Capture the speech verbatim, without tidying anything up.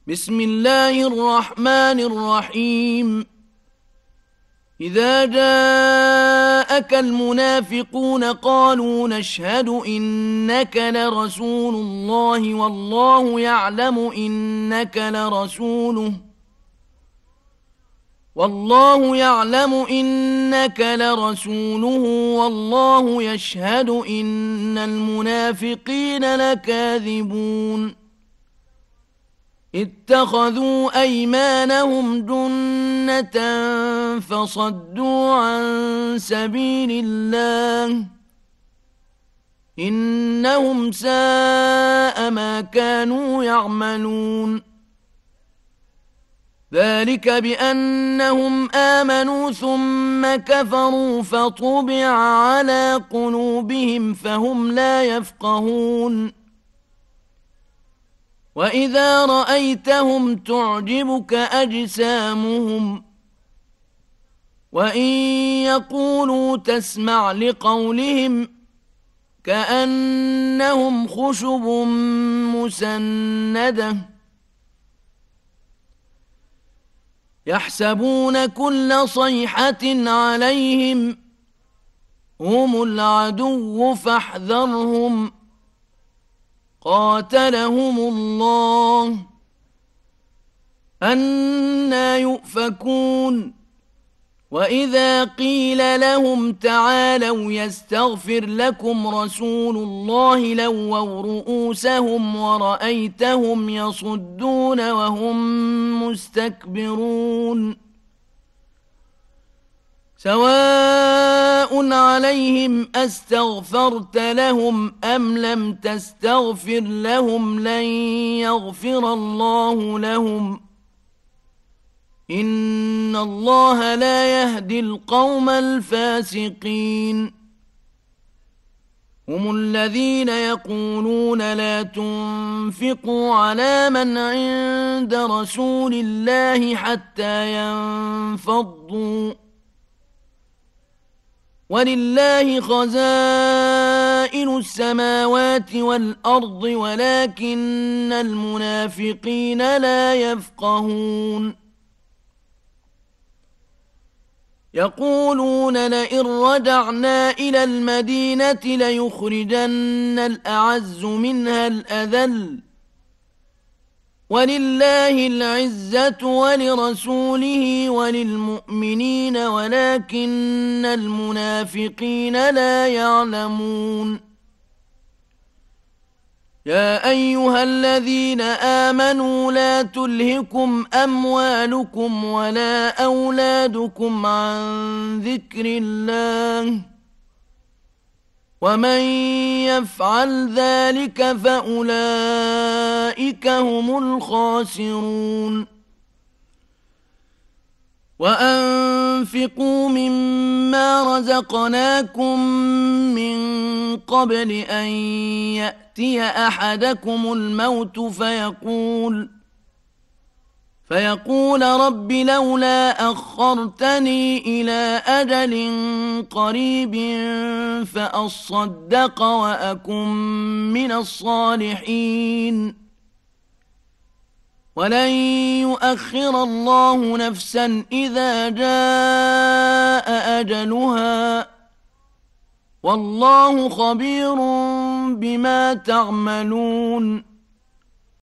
بسم الله الرحمن الرحيم. إذا جاءك المنافقون قالوا نشهد إنك لرسول الله والله يعلم إنك لرسوله والله يعلم إنك لرسوله والله يشهد إن المنافقين لكاذبون. اتخذوا أيمانهم جنة فصدوا عن سبيل الله إنهم ساء ما كانوا يعملون. ذلك بأنهم آمنوا ثم كفروا فطبع على قلوبهم فهم لا يفقهون. وإذا رأيتهم تعجبك أجسامهم وإن يقولوا تسمع لقولهم كأنهم خشب مسندة يحسبون كل صيحة عليهم هم العدو فاحذرهم قاتلهم الله أنى يؤفكون. وإذا قيل لهم تعالوا يستغفر لكم رسول الله لووا رؤوسهم ورأيتهم يصدون وهم مستكبرون. سواء عليهم أستغفرت لهم أم لم تستغفر لهم لن يغفر الله لهم إن الله لا يهدي القوم الفاسقين. هم الذين يقولون لا تنفقوا على من عند رسول الله حتى ينفضوا ولله خزائن السماوات والأرض ولكن المنافقين لا يفقهون. يقولون لئن رجعنا إلى المدينة ليخرجن الأعز منها الأذل ولله العزة ولرسوله وللمؤمنين ولكن المنافقين لا يعلمون. يا أيها الذين آمنوا لا تلهكم أموالكم ولا أولادكم عن ذكر الله ومن يفعل ذلك فأولئك هم الخاسرون. وأنفقوا مما رزقناكم من قبل أن يأتي أحدكم الموت فيقول فيقول رب لولا أخرتني إلى أجل قريب فأصدق وأكن من الصالحين ولن يؤخر الله نفسا إذا جاء أجلها والله خبير بما تعملون.